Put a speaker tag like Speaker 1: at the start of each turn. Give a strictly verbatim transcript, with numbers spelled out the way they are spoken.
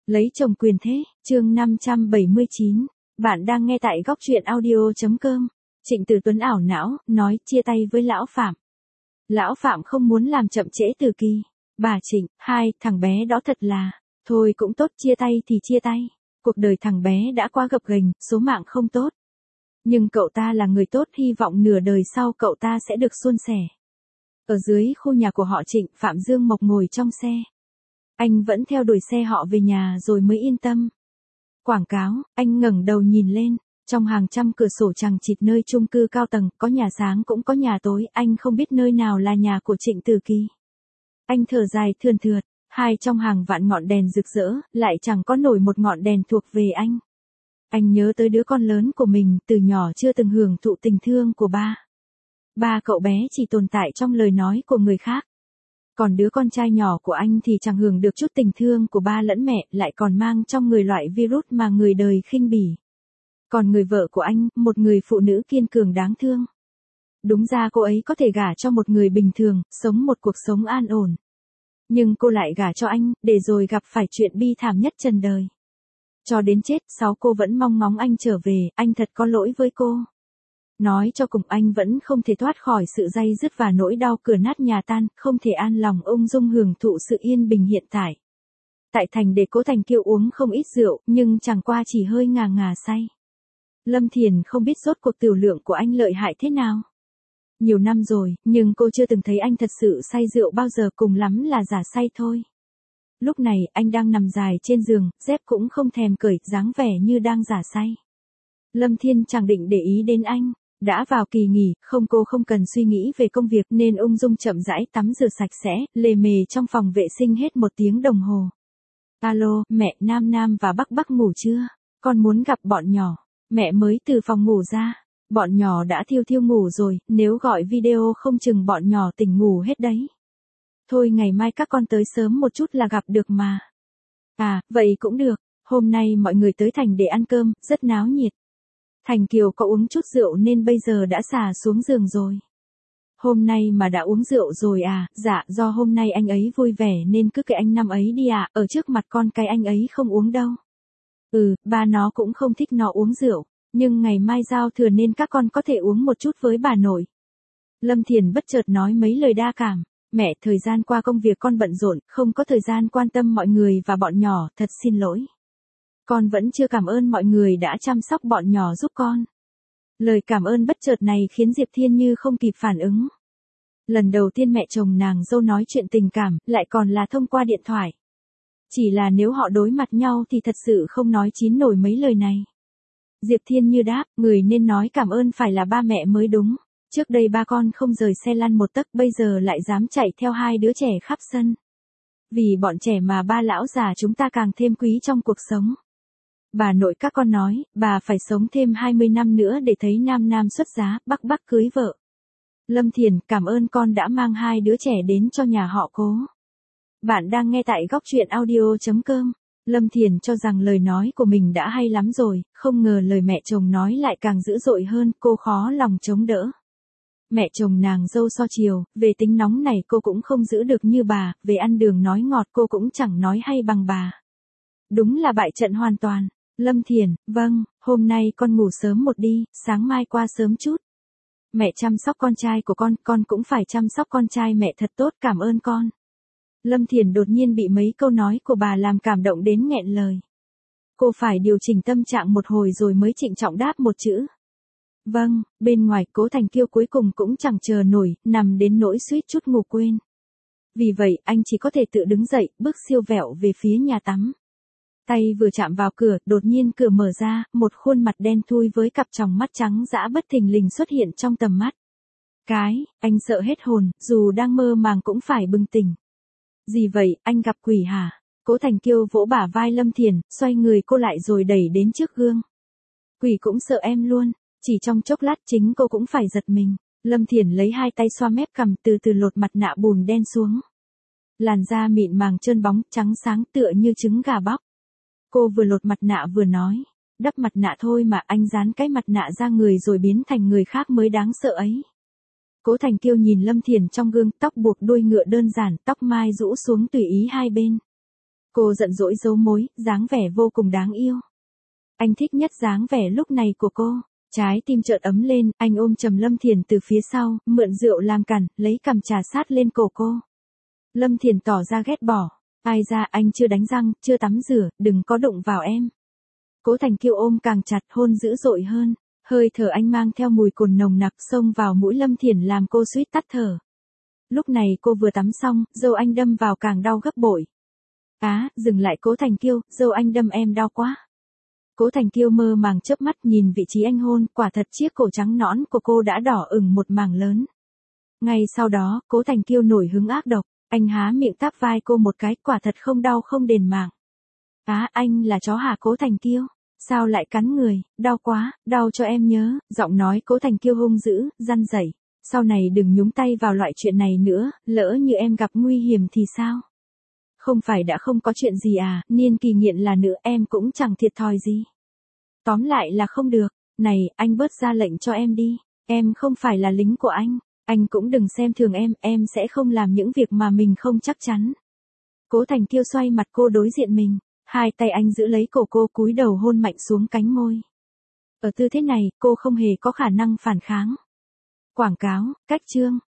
Speaker 1: Lấy chồng quyền thế, chương năm trăm bảy mươi chín. Bạn đang nghe tại góc truyện audio chấm com. Trịnh Tử Tuấn ảo não, nói chia tay với lão Phạm. Lão Phạm không muốn làm chậm trễ Từ Kỳ. Bà Trịnh, hai, thằng bé đó thật là, thôi cũng tốt, chia tay thì chia tay. Cuộc đời thằng bé đã qua gập ghềnh, số mạng không tốt. Nhưng cậu ta là người tốt, hy vọng nửa đời sau cậu ta sẽ được suôn sẻ. Ở dưới khu nhà của họ Trịnh, Phạm Dương Mộc ngồi trong xe. Anh vẫn theo đuổi xe họ về nhà rồi mới yên tâm. Quảng cáo, anh ngẩng đầu nhìn lên, trong hàng trăm cửa sổ chằng chịt nơi chung cư cao tầng, có nhà sáng cũng có nhà tối, anh không biết nơi nào là nhà của Trịnh Tử Kỳ. Anh thở dài thườn thượt, hai trong hàng vạn ngọn đèn rực rỡ, lại chẳng có nổi một ngọn đèn thuộc về anh. Anh nhớ tới đứa con lớn của mình, từ nhỏ chưa từng hưởng thụ tình thương của ba. Ba cậu bé chỉ tồn tại trong lời nói của người khác. Còn đứa con trai nhỏ của anh thì chẳng hưởng được chút tình thương của ba lẫn mẹ, lại còn mang trong người loại virus mà người đời khinh bỉ. Còn người vợ của anh, một người phụ nữ kiên cường đáng thương. Đúng ra cô ấy có thể gả cho một người bình thường, sống một cuộc sống an ổn. Nhưng cô lại gả cho anh, để rồi gặp phải chuyện bi thảm nhất trần đời. Cho đến chết, sáu cô vẫn mong ngóng anh trở về, anh thật có lỗi với cô. Nói cho cùng anh vẫn không thể thoát khỏi sự day dứt và nỗi đau cửa nát nhà tan, không thể an lòng ung dung hưởng thụ sự yên bình hiện tại. Tại thành để Cố Thành Kiêu uống không ít rượu, nhưng chẳng qua chỉ hơi ngà ngà say. Lâm Thiền không biết rốt cuộc tiểu lượng của anh lợi hại thế nào. Nhiều năm rồi, nhưng cô chưa từng thấy anh thật sự say rượu bao giờ, cùng lắm là giả say thôi. Lúc này, anh đang nằm dài trên giường, dép cũng không thèm cởi, dáng vẻ như đang giả say. Lâm Thiên chẳng định để ý đến anh. Đã vào kỳ nghỉ, không cô không cần suy nghĩ về công việc nên ung dung chậm rãi tắm rửa sạch sẽ, lề mề trong phòng vệ sinh hết một tiếng đồng hồ. Alo, mẹ, Nam Nam và Bắc Bắc ngủ chưa? Con muốn gặp bọn nhỏ. Mẹ mới từ phòng ngủ ra. Bọn nhỏ đã thiêu thiêu ngủ rồi, nếu gọi video không chừng bọn nhỏ tỉnh ngủ hết đấy. Thôi ngày mai các con tới sớm một chút là gặp được mà. À, vậy cũng được, hôm nay mọi người tới thành để ăn cơm, rất náo nhiệt. Thành Kiều có uống chút rượu nên bây giờ đã xả xuống giường rồi. Hôm nay mà đã uống rượu rồi à, dạ, do hôm nay anh ấy vui vẻ nên cứ kệ anh năm ấy đi à, ở trước mặt con cái anh ấy không uống đâu. Ừ, ba nó cũng không thích nó uống rượu, nhưng ngày mai giao thừa nên các con có thể uống một chút với bà nội. Lâm Thiền bất chợt nói mấy lời đa cảm, mẹ, thời gian qua công việc con bận rộn, không có thời gian quan tâm mọi người và bọn nhỏ, thật xin lỗi. Con vẫn chưa cảm ơn mọi người đã chăm sóc bọn nhỏ giúp con. Lời cảm ơn bất chợt này khiến Diệp Thiên Như không kịp phản ứng. Lần đầu tiên mẹ chồng nàng dâu nói chuyện tình cảm, lại còn là thông qua điện thoại. Chỉ là nếu họ đối mặt nhau thì thật sự không nói chín nổi mấy lời này. Diệp Thiên Như đáp, người nên nói cảm ơn phải là ba mẹ mới đúng. Trước đây ba con không rời xe lăn một tấc, bây giờ lại dám chạy theo hai đứa trẻ khắp sân. Vì bọn trẻ mà ba lão già chúng ta càng thêm quý trong cuộc sống. Bà nội các con nói, bà phải sống thêm hai mươi năm nữa để thấy Nam Nam xuất giá, Bắc Bắc cưới vợ. Lâm Thiền, cảm ơn con đã mang hai đứa trẻ đến cho nhà họ Cố. Bạn đang nghe tại góc truyện audio chấm com. Lâm Thiền cho rằng lời nói của mình đã hay lắm rồi, không ngờ lời mẹ chồng nói lại càng dữ dội hơn, cô khó lòng chống đỡ. Mẹ chồng nàng dâu so chiều, về tính nóng này cô cũng không giữ được như bà, về ăn đường nói ngọt cô cũng chẳng nói hay bằng bà. Đúng là bại trận hoàn toàn. Lâm Thiền, vâng, hôm nay con ngủ sớm một đi, sáng mai qua sớm chút. Mẹ chăm sóc con trai của con, con cũng phải chăm sóc con trai mẹ thật tốt, cảm ơn con. Lâm Thiền đột nhiên bị mấy câu nói của bà làm cảm động đến nghẹn lời. Cô phải điều chỉnh tâm trạng một hồi rồi mới trịnh trọng đáp một chữ. Vâng, bên ngoài Cố Thành Kiêu cuối cùng cũng chẳng chờ nổi, nằm đến nỗi suýt chút ngủ quên. Vì vậy, anh chỉ có thể tự đứng dậy, bước siêu vẹo về phía nhà tắm. Tay vừa chạm vào cửa, đột nhiên cửa mở ra, một khuôn mặt đen thui với cặp tròng mắt trắng dã bất thình lình xuất hiện trong tầm mắt. Cái, anh sợ hết hồn, dù đang mơ màng cũng phải bừng tỉnh. Gì vậy, anh gặp quỷ hả? Cố Thành Kiêu vỗ bả vai Lâm Thiền, xoay người cô lại rồi đẩy đến trước gương. Quỷ cũng sợ em luôn, chỉ trong chốc lát chính cô cũng phải giật mình. Lâm Thiền lấy hai tay xoa mép cằm, từ từ lột mặt nạ bùn đen xuống. Làn da mịn màng trơn bóng, trắng sáng tựa như trứng gà bóc. Cô vừa lột mặt nạ vừa nói, đắp mặt nạ thôi mà, anh dán cái mặt nạ ra người rồi biến thành người khác mới đáng sợ ấy. Cố Thành Kiêu nhìn Lâm Thiền trong gương, tóc buộc đuôi ngựa đơn giản, tóc mai rũ xuống tùy ý hai bên. Cô giận dỗi giấu mối, dáng vẻ vô cùng đáng yêu. Anh thích nhất dáng vẻ lúc này của cô. Trái tim chợt ấm lên, anh ôm chầm Lâm Thiền từ phía sau, mượn rượu làm cản, lấy cằm trà sát lên cổ cô. Lâm Thiền tỏ ra ghét bỏ. Ai ra, anh chưa đánh răng, chưa tắm rửa, đừng có đụng vào em. Cố Thành Kiêu ôm càng chặt, hôn dữ dội hơn. Hơi thở anh mang theo mùi cồn nồng nặc xông vào mũi Lâm Thiền làm cô suýt tắt thở. Lúc này cô vừa tắm xong, dâu anh đâm vào càng đau gấp bội. Á, dừng lại Cố Thành Kiêu, dâu anh đâm em đau quá. Cố Thành Kiêu mơ màng chớp mắt nhìn vị trí anh hôn, quả thật chiếc cổ trắng nõn của cô đã đỏ ửng một mảng lớn. Ngay sau đó, Cố Thành Kiêu nổi hứng ác độc, anh há miệng táp vai cô một cái, quả thật không đau không đền mạng. Á, anh là chó hả Cố Thành Kiêu? Sao lại cắn người, đau quá, đau cho em nhớ, giọng nói Cố Thành Kiêu hung dữ, răn rẩy. Sau này đừng nhúng tay vào loại chuyện này nữa, lỡ như em gặp nguy hiểm thì sao? Không phải đã không có chuyện gì à, Niên Kỳ nghiện là nữ, em cũng chẳng thiệt thòi gì. Tóm lại là không được, này, anh bớt ra lệnh cho em đi, em không phải là lính của anh, anh cũng đừng xem thường em, em sẽ không làm những việc mà mình không chắc chắn. Cố Thành Kiêu xoay mặt cô đối diện mình, hai tay anh giữ lấy cổ cô cúi đầu hôn mạnh xuống cánh môi. Ở tư thế này, cô không hề có khả năng phản kháng. Quảng cáo, cách chương.